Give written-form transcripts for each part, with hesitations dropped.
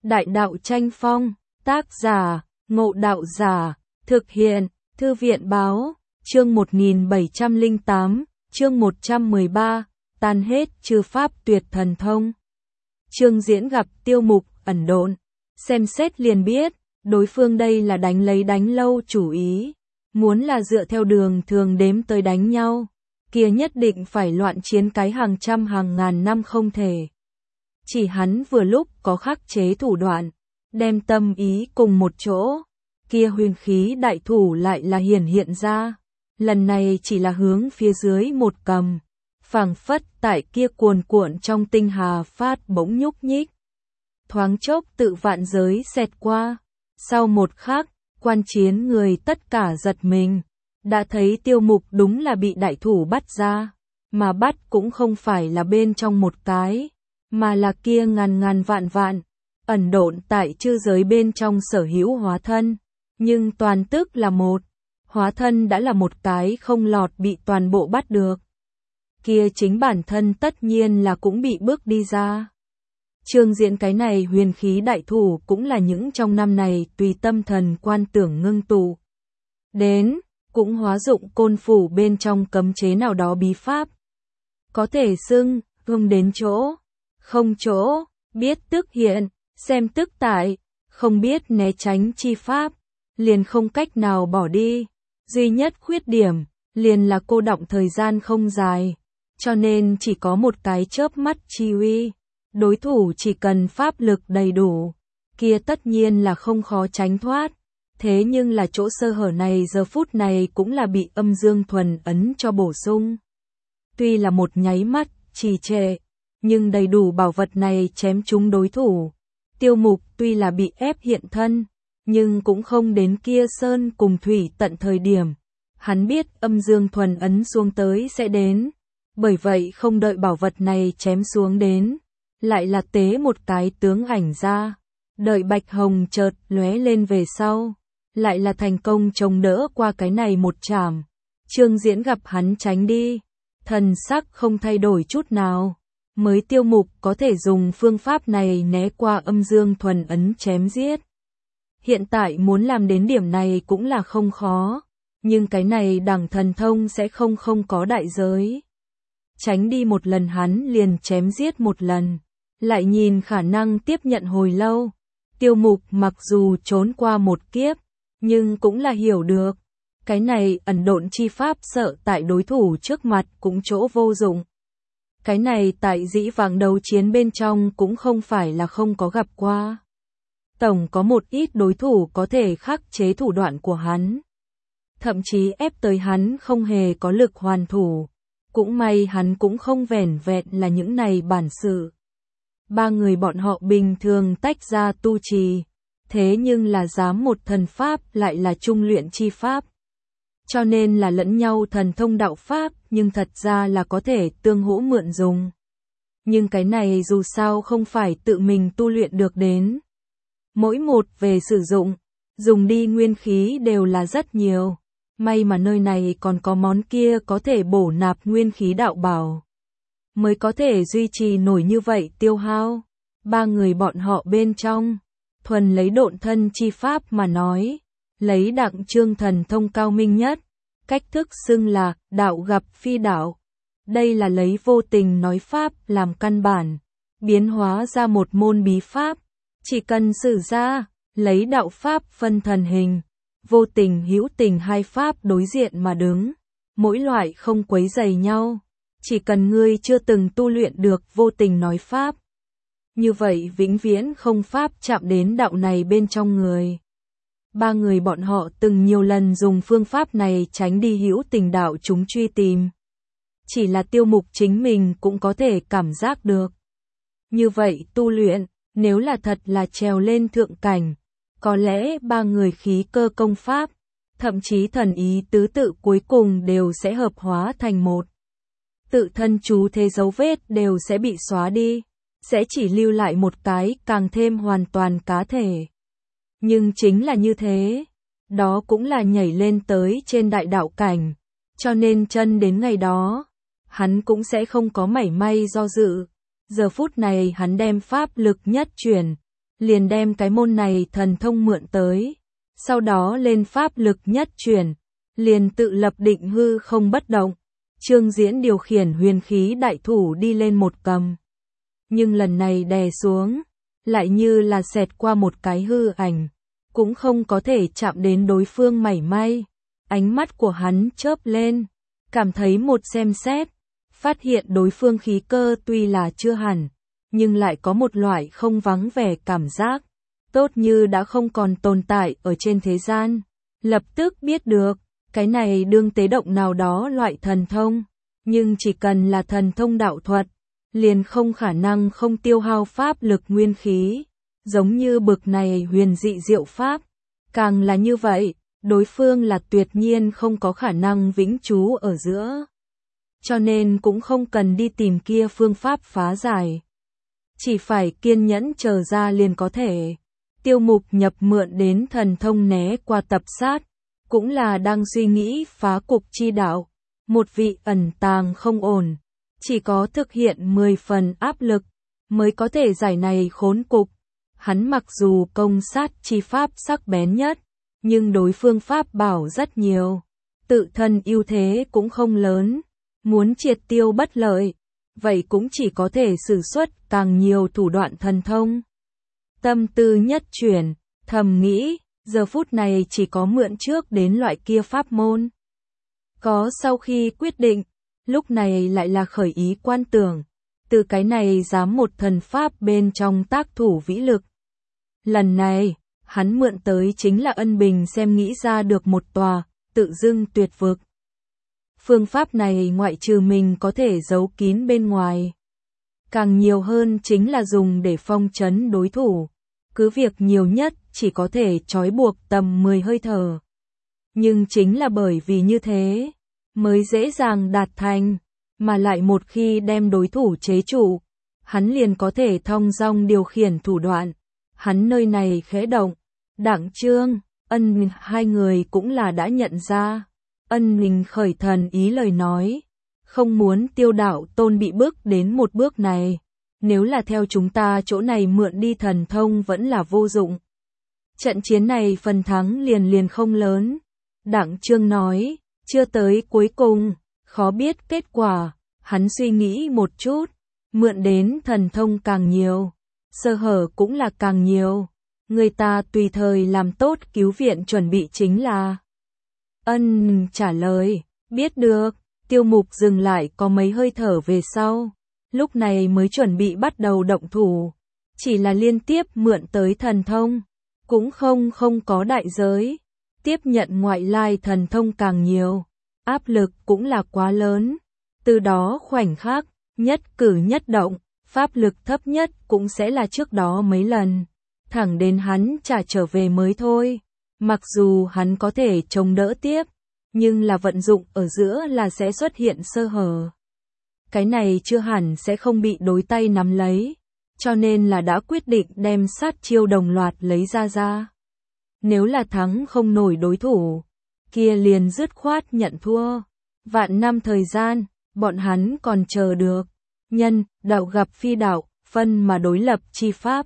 Đại đạo tranh phong, tác giả, Ngộ Đạo Giả, thực hiện, Thư viện báo, chương 1708, chương 113, tan hết chư pháp tuyệt thần thông. Trương Diễn gặp Tiêu Mục ẩn độn, xem xét liền biết, đối phương đây là đánh lâu chủ ý, muốn là dựa theo đường thường đếm tới đánh nhau, kia nhất định phải loạn chiến cái hàng trăm hàng ngàn năm không thể. Chỉ hắn vừa lúc có khắc chế thủ đoạn, đem tâm ý cùng một chỗ, kia huyền khí đại thủ lại là hiển hiện ra, lần này chỉ là hướng phía dưới một cầm, phảng phất tại kia cuồn cuộn trong tinh hà phát bỗng nhúc nhích. Thoáng chốc tự vạn giới xẹt qua, sau một khắc, quan chiến người tất cả giật mình, đã thấy Tiêu Mục đúng là bị đại thủ bắt ra, mà bắt cũng không phải là bên trong một cái, mà là kia ngàn vạn, ẩn độn tại chư giới bên trong sở hữu hóa thân, nhưng toàn tức là một, hóa thân đã là một cái không lọt bị toàn bộ bắt được. Kia chính bản thân tất nhiên là cũng bị bước đi ra. Trương Diễn cái này huyền khí đại thủ cũng là những trong năm này tùy tâm thần quan tưởng ngưng tụ. Đến, cũng hóa dụng côn phủ bên trong cấm chế nào đó bí pháp. Có thể xưng, không đến chỗ, không chỗ, biết tức hiện, xem tức tại, không biết né tránh chi pháp, liền không cách nào bỏ đi. Duy nhất khuyết điểm, liền là cô đọng thời gian không dài, cho nên chỉ có một cái chớp mắt chi uy. Đối thủ chỉ cần pháp lực đầy đủ, kia tất nhiên là không khó tránh thoát. Thế nhưng là chỗ sơ hở này giờ phút này cũng là bị âm dương thuần ấn cho bổ sung. Tuy là một nháy mắt, trì trệ, nhưng đầy đủ bảo vật này chém trúng đối thủ. Tiêu Mục tuy là bị ép hiện thân, nhưng cũng không đến kia sơn cùng thủy tận thời điểm. Hắn biết âm dương thuần ấn xuống tới sẽ đến, bởi vậy không đợi bảo vật này chém xuống đến, lại là tế một cái tướng ảnh ra, đợi bạch hồng chợt lóe lên về sau, lại là thành công chống đỡ qua cái này một chảm. Trương Diễn gặp hắn tránh đi, thần sắc không thay đổi chút nào, mới Tiêu Mục có thể dùng phương pháp này né qua âm dương thuần ấn chém giết. Hiện tại muốn làm đến điểm này cũng là không khó, nhưng cái này đẳng thần thông sẽ không có đại giới. Tránh đi một lần hắn liền chém giết một lần, lại nhìn khả năng tiếp nhận hồi lâu. Tiêu Mục mặc dù trốn qua một kiếp, nhưng cũng là hiểu được, cái này ẩn độn chi pháp sợ tại đối thủ trước mặt cũng chỗ vô dụng. Cái này tại dĩ vãng đấu chiến bên trong cũng không phải là không có gặp qua. Tổng có một ít đối thủ có thể khắc chế thủ đoạn của hắn, thậm chí ép tới hắn không hề có lực hoàn thủ. Cũng may hắn cũng không vẻn vẹn là những này bản sự. Ba người bọn họ bình thường tách ra tu trì, thế nhưng là dám một thần pháp lại là trung luyện chi pháp. Cho nên là lẫn nhau thần thông đạo pháp, nhưng thật ra là có thể tương hỗ mượn dùng. Nhưng cái này dù sao không phải tự mình tu luyện được đến. Mỗi một về sử dụng, dùng đi nguyên khí đều là rất nhiều. May mà nơi này còn có món kia có thể bổ nạp nguyên khí đạo bảo, mới có thể duy trì nổi như vậy tiêu hao. Ba người bọn họ bên trong, thuần lấy độn thân chi pháp mà nói, lấy Đặng Trương thần thông cao minh nhất, cách thức xưng là đạo gặp phi đạo. Đây là lấy vô tình nói pháp làm căn bản, biến hóa ra một môn bí pháp, chỉ cần sử ra, lấy đạo pháp phân thần hình. Vô tình hữu tình hai pháp đối diện mà đứng, mỗi loại không quấy rầy nhau, chỉ cần ngươi chưa từng tu luyện được vô tình nói pháp. Như vậy vĩnh viễn không pháp chạm đến đạo này bên trong người. Ba người bọn họ từng nhiều lần dùng phương pháp này tránh đi hữu tình đạo chúng truy tìm. Chỉ là Tiêu Mục chính mình cũng có thể cảm giác được. Như vậy tu luyện, nếu là thật là trèo lên thượng cảnh, có lẽ ba người khí cơ công pháp, thậm chí thần ý tứ tự cuối cùng đều sẽ hợp hóa thành một. Tự thân chú thế dấu vết đều sẽ bị xóa đi, sẽ chỉ lưu lại một cái càng thêm hoàn toàn cá thể. Nhưng chính là như thế, đó cũng là nhảy lên tới trên đại đạo cảnh, cho nên chân đến ngày đó, hắn cũng sẽ không có mảy may do dự. Giờ phút này hắn đem pháp lực nhất chuyển, liền đem cái môn này thần thông mượn tới, sau đó lên pháp lực nhất chuyển, liền tự lập định hư không bất động. Trương Diễn điều khiển huyền khí đại thủ đi lên một cầm, nhưng lần này đè xuống, lại như là xẹt qua một cái hư ảnh, cũng không có thể chạm đến đối phương mảy may. Ánh mắt của hắn chớp lên, cảm thấy một xem xét, phát hiện đối phương khí cơ tuy là chưa hẳn, nhưng lại có một loại không vắng vẻ cảm giác, tốt như đã không còn tồn tại ở trên thế gian. Lập tức biết được, cái này đương tế động nào đó loại thần thông, nhưng chỉ cần là thần thông đạo thuật, liền không khả năng không tiêu hao pháp lực nguyên khí, giống như bực này huyền dị diệu pháp, càng là như vậy, đối phương là tuyệt nhiên không có khả năng vĩnh trú ở giữa. Cho nên cũng không cần đi tìm kia phương pháp phá giải, chỉ phải kiên nhẫn chờ ra liền có thể. Tiêu Mục nhập mượn đến thần thông né qua tập sát, cũng là đang suy nghĩ phá cục chi đạo, một vị ẩn tàng không ổn, chỉ có thực hiện 10 phần áp lực, mới có thể giải này khốn cục. Hắn mặc dù công sát chi pháp sắc bén nhất, nhưng đối phương pháp bảo rất nhiều, tự thân ưu thế cũng không lớn, muốn triệt tiêu bất lợi, vậy cũng chỉ có thể sử xuất càng nhiều thủ đoạn thần thông. Tâm tư nhất chuyển, thầm nghĩ, giờ phút này chỉ có mượn trước đến loại kia pháp môn. Có sau khi quyết định, lúc này lại là khởi ý quan tưởng, từ cái này dám một thần pháp bên trong tác thủ vĩ lực. Lần này, hắn mượn tới chính là Ân Bình xem nghĩ ra được một tòa, tự dưng tuyệt vực. Phương pháp này ngoại trừ mình có thể giấu kín bên ngoài, càng nhiều hơn chính là dùng để phong trấn đối thủ, cứ việc nhiều nhất chỉ có thể trói buộc tầm 10 hơi thở. Nhưng chính là bởi vì như thế, mới dễ dàng đạt thành, mà lại một khi đem đối thủ chế trụ, hắn liền có thể thong dong điều khiển thủ đoạn. Hắn nơi này khẽ động, Đặng Trương, Ân hai người cũng là đã nhận ra. Ân Ninh khởi thần ý lời nói, không muốn Tiêu Đạo Tôn bị bước đến một bước này, nếu là theo chúng ta chỗ này mượn đi thần thông vẫn là vô dụng. Trận chiến này phần thắng liền không lớn. Đặng Trương nói, chưa tới cuối cùng, khó biết kết quả. Hắn suy nghĩ một chút, mượn đến thần thông càng nhiều, sơ hở cũng là càng nhiều. Người ta tùy thời làm tốt cứu viện chuẩn bị chính là. Ân trả lời, biết được. Tiêu Mục dừng lại có mấy hơi thở về sau, lúc này mới chuẩn bị bắt đầu động thủ. Chỉ là liên tiếp mượn tới thần thông, cũng không có đại giới. Tiếp nhận ngoại lai thần thông càng nhiều, áp lực cũng là quá lớn. Từ đó khoảnh khắc, nhất cử nhất động, pháp lực thấp nhất cũng sẽ là trước đó mấy lần, thẳng đến hắn trả trở về mới thôi. Mặc dù hắn có thể chống đỡ tiếp, nhưng là vận dụng ở giữa là sẽ xuất hiện sơ hở. Cái này chưa hẳn sẽ không bị đối tay nắm lấy, cho nên là đã quyết định đem sát chiêu đồng loạt lấy ra. Nếu là thắng không nổi đối thủ, kia liền dứt khoát nhận thua. Vạn năm thời gian, bọn hắn còn chờ được. Nhân, đạo gặp phi đạo, phân mà đối lập chi pháp.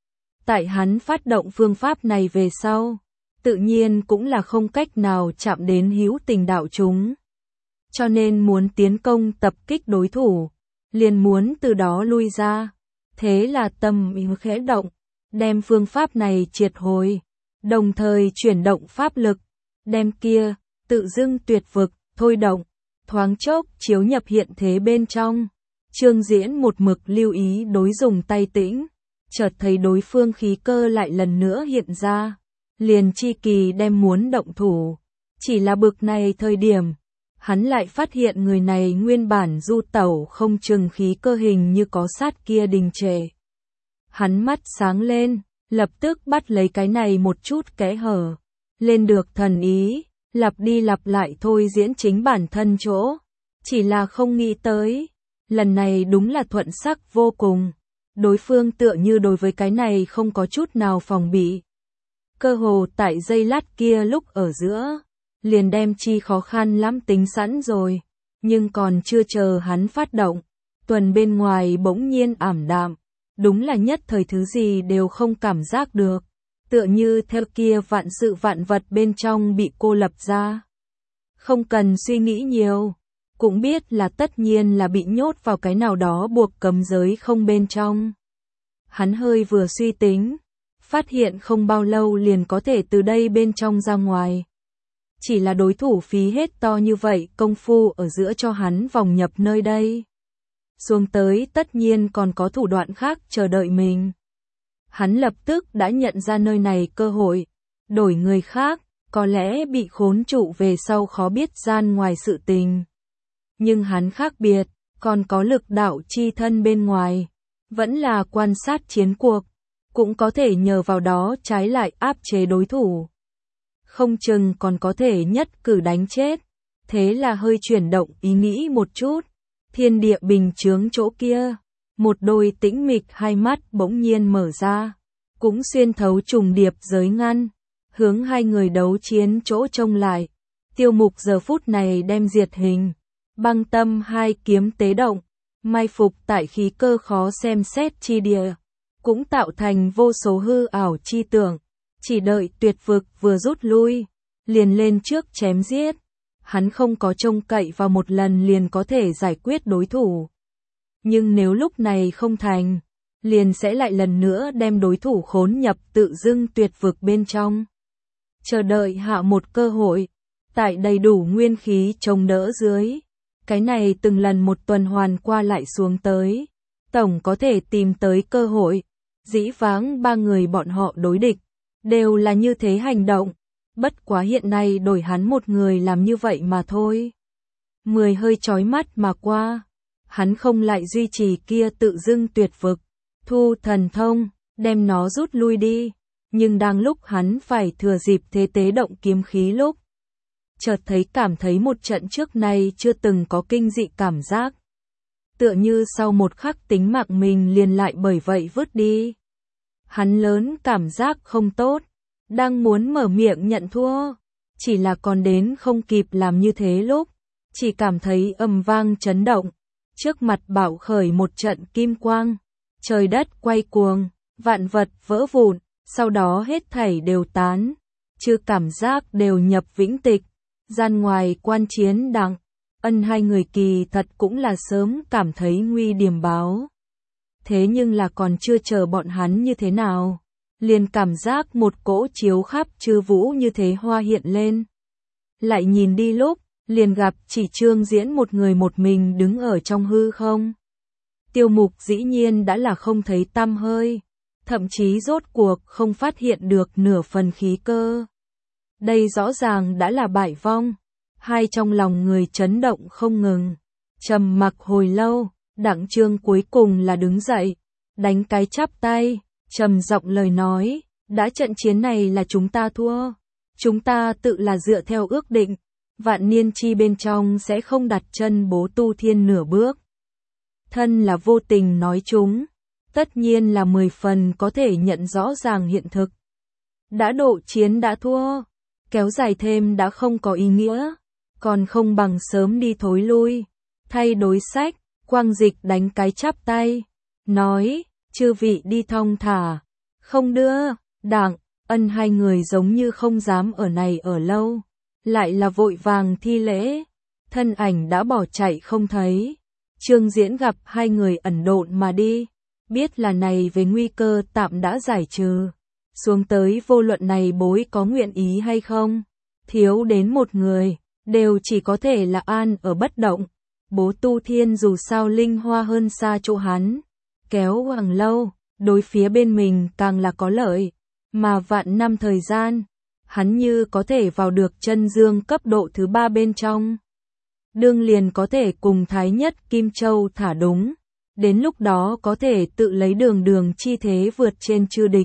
Tại hắn phát động phương pháp này về sau, tự nhiên cũng là không cách nào chạm đến hữu tình đạo chúng. Cho nên muốn tiến công tập kích đối thủ, liền muốn từ đó lui ra. Thế là tâm ý khẽ động, đem phương pháp này triệt hồi, đồng thời chuyển động pháp lực, đem kia, tự dưng tuyệt vực, thôi động, thoáng chốc chiếu nhập hiện thế bên trong. Trương Diễn một mực lưu ý đối dùng tay tĩnh, chợt thấy đối phương khí cơ lại lần nữa hiện ra, liền chi kỳ đem muốn động thủ. Chỉ là bực này thời điểm, hắn lại phát hiện người này nguyên bản du tẩu không chừng khí cơ hình như có sát kia đình trệ. Hắn mắt sáng lên, lập tức bắt lấy cái này một chút kẽ hở, lên được thần ý, lặp đi lặp lại thôi diễn chính bản thân chỗ, chỉ là không nghĩ tới, lần này đúng là thuận sắc vô cùng. Đối phương tựa như đối với cái này không có chút nào phòng bị. Cơ hồ tại giây lát kia lúc ở giữa, liền đem chi khó khăn lắm tính sẵn rồi, nhưng còn chưa chờ hắn phát động, tuần bên ngoài bỗng nhiên ảm đạm, đúng là nhất thời thứ gì đều không cảm giác được, tựa như theo kia vạn sự vạn vật bên trong bị cô lập ra. Không cần suy nghĩ nhiều, cũng biết là tất nhiên là bị nhốt vào cái nào đó buộc cấm giới không bên trong. Hắn hơi vừa suy tính, phát hiện không bao lâu liền có thể từ đây bên trong ra ngoài. Chỉ là đối thủ phí hết to như vậy công phu ở giữa cho hắn vòng nhập nơi đây. Xuống tới tất nhiên còn có thủ đoạn khác chờ đợi mình. Hắn lập tức đã nhận ra nơi này cơ hội, đổi người khác, có lẽ bị khốn trụ về sau khó biết gian ngoài sự tình. Nhưng hắn khác biệt, còn có lực đạo chi thân bên ngoài, vẫn là quan sát chiến cuộc, cũng có thể nhờ vào đó trái lại áp chế đối thủ. Không chừng còn có thể nhất cử đánh chết, thế là hơi chuyển động ý nghĩ một chút, thiên địa bình chướng chỗ kia, một đôi tĩnh mịch hai mắt bỗng nhiên mở ra, cũng xuyên thấu trùng điệp giới ngăn, hướng hai người đấu chiến chỗ trông lại. Tiêu Mục giờ phút này đem diệt hình, băng tâm hai kiếm tế động, mai phục tại khí cơ khó xem xét chi địa, cũng tạo thành vô số hư ảo chi tưởng, chỉ đợi tuyệt vực vừa rút lui, liền lên trước chém giết. Hắn không có trông cậy vào một lần liền có thể giải quyết đối thủ. Nhưng nếu lúc này không thành, liền sẽ lại lần nữa đem đối thủ khốn nhập tự dưng tuyệt vực bên trong. Chờ đợi hạ một cơ hội, tại đầy đủ nguyên khí chống đỡ dưới. Cái này từng lần một tuần hoàn qua lại xuống tới, tổng có thể tìm tới cơ hội. Dĩ vãng ba người bọn họ đối địch, đều là như thế hành động. Bất quá hiện nay đổi hắn một người làm như vậy mà thôi. 10 hơi chói mắt mà qua, hắn không lại duy trì kia tự dưng tuyệt vực, thu thần thông, đem nó rút lui đi. Nhưng đang lúc hắn phải thừa dịp thế tế động kiếm khí lúc, chợt cảm thấy một trận trước nay chưa từng có kinh dị cảm giác. Tựa như sau một khắc tính mạng mình liền lại bởi vậy vứt đi. Hắn lớn cảm giác không tốt, đang muốn mở miệng nhận thua, chỉ là còn đến không kịp làm như thế lúc, chỉ cảm thấy ầm vang chấn động, trước mặt bạo khởi một trận kim quang, trời đất quay cuồng, vạn vật vỡ vụn, sau đó hết thảy đều tán, chứ cảm giác đều nhập vĩnh tịch. Gian ngoài quan chiến đặng, Ân hai người kỳ thật cũng là sớm cảm thấy nguy điểm báo. Thế nhưng là còn chưa chờ bọn hắn như thế nào, liền cảm giác một cỗ chiếu khắp chư vũ như thế hoa hiện lên. Lại nhìn đi lúc, liền gặp chỉ Trương Diễn một người một mình đứng ở trong hư không. Tiêu Mục dĩ nhiên đã là không thấy tăm hơi, thậm chí rốt cuộc không phát hiện được nửa phần khí cơ. Đây rõ ràng đã là bại vong. Hai trong lòng người chấn động không ngừng. Trầm mặc hồi lâu, Đặng Trương cuối cùng là đứng dậy, đánh cái chắp tay, trầm giọng lời nói, đã trận chiến này là chúng ta thua. Chúng ta tự là dựa theo ước định, vạn niên chi bên trong sẽ không đặt chân Bố Tu Thiên nửa bước. Thân là vô tình nói chúng, tất nhiên là 10 phần có thể nhận rõ ràng hiện thực. Đã độ chiến đã thua, kéo dài thêm đã không có ý nghĩa, còn không bằng sớm đi thối lui. Thay đối sách, Quang Dịch đánh cái chắp tay, nói, chư vị đi thong thả, không đưa. Đặng, Ân hai người giống như không dám ở này ở lâu, lại là vội vàng thi lễ, thân ảnh đã bỏ chạy không thấy. Trương Diễn gặp hai người ẩn độn mà đi, biết là này về nguy cơ tạm đã giải trừ. Xuống tới vô luận này bối có nguyện ý hay không, thiếu đến một người, đều chỉ có thể là an ở bất động. Bố Tu Thiên dù sao linh hoa hơn xa chỗ hắn, kéo hoàng lâu, đối phía bên mình càng là có lợi, mà vạn năm thời gian, hắn như có thể vào được chân dương cấp độ thứ 3 bên trong. Đương liền có thể cùng Thái Nhất Kim Châu thả đúng, đến lúc đó có thể tự lấy đường chi thế vượt trên chư địch.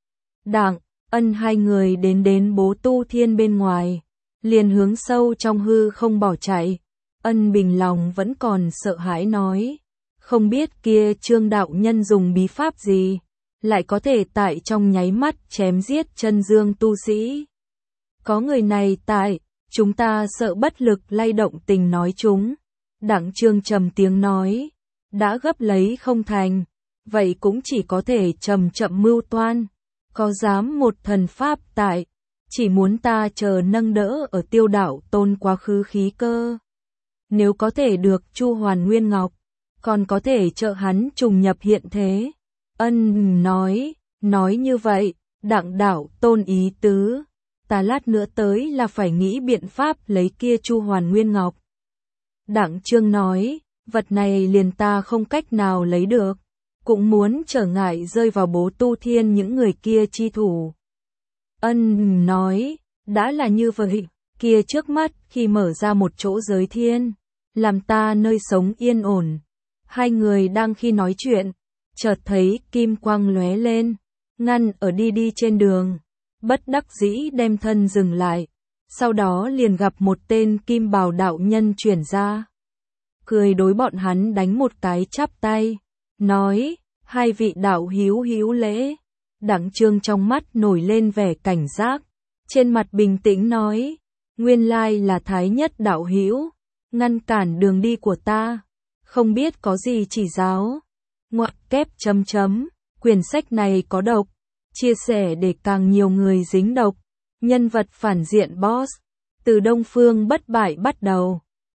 Đặng, Ân hai người đến Bố Tu Thiên bên ngoài, liền hướng sâu trong hư không bỏ chạy. Ân bình lòng vẫn còn sợ hãi nói, không biết kia Trương đạo nhân dùng bí pháp gì, lại có thể tại trong nháy mắt chém giết chân dương tu sĩ. Có người này tại, chúng ta sợ bất lực lay động tình nói chúng. Đặng Trương trầm tiếng nói, đã gấp lấy không thành, vậy cũng chỉ có thể chậm chậm mưu toan, có dám một thần pháp tại, chỉ muốn ta chờ nâng đỡ ở Tiêu Đạo Tôn quá khứ khí cơ. Nếu có thể được Chu Hoàn Nguyên Ngọc, còn có thể trợ hắn trùng nhập hiện thế. Nói như vậy, Đặng Đạo Tôn ý tứ, ta lát nữa tới là phải nghĩ biện pháp lấy kia Chu Hoàn Nguyên Ngọc. Đặng Trương nói, vật này liền ta không cách nào lấy được, cũng muốn trở ngại rơi vào Bố Tu Thiên những người kia chi thủ. Nói, đã là như vậy, kia trước mắt khi mở ra một chỗ giới thiên, làm ta nơi sống yên ổn. Hai người đang khi nói chuyện, chợt thấy kim quang lóe lên, ngăn ở đi trên đường, bất đắc dĩ đem thân dừng lại, sau đó liền gặp một tên kim bào đạo nhân chuyển ra. Cười đối bọn hắn đánh một cái chắp tay, nói, hai vị đạo hữu lễ. Đặng Trương trong mắt nổi lên vẻ cảnh giác, trên mặt bình tĩnh nói, nguyên lai là Thái Nhất đạo hữu, ngăn cản đường đi của ta, không biết có gì chỉ giáo. Ngoặc kép chấm, quyển sách này có độc, chia sẻ để càng nhiều người dính độc. Nhân vật phản diện boss, từ Đông Phương bất bại bắt đầu.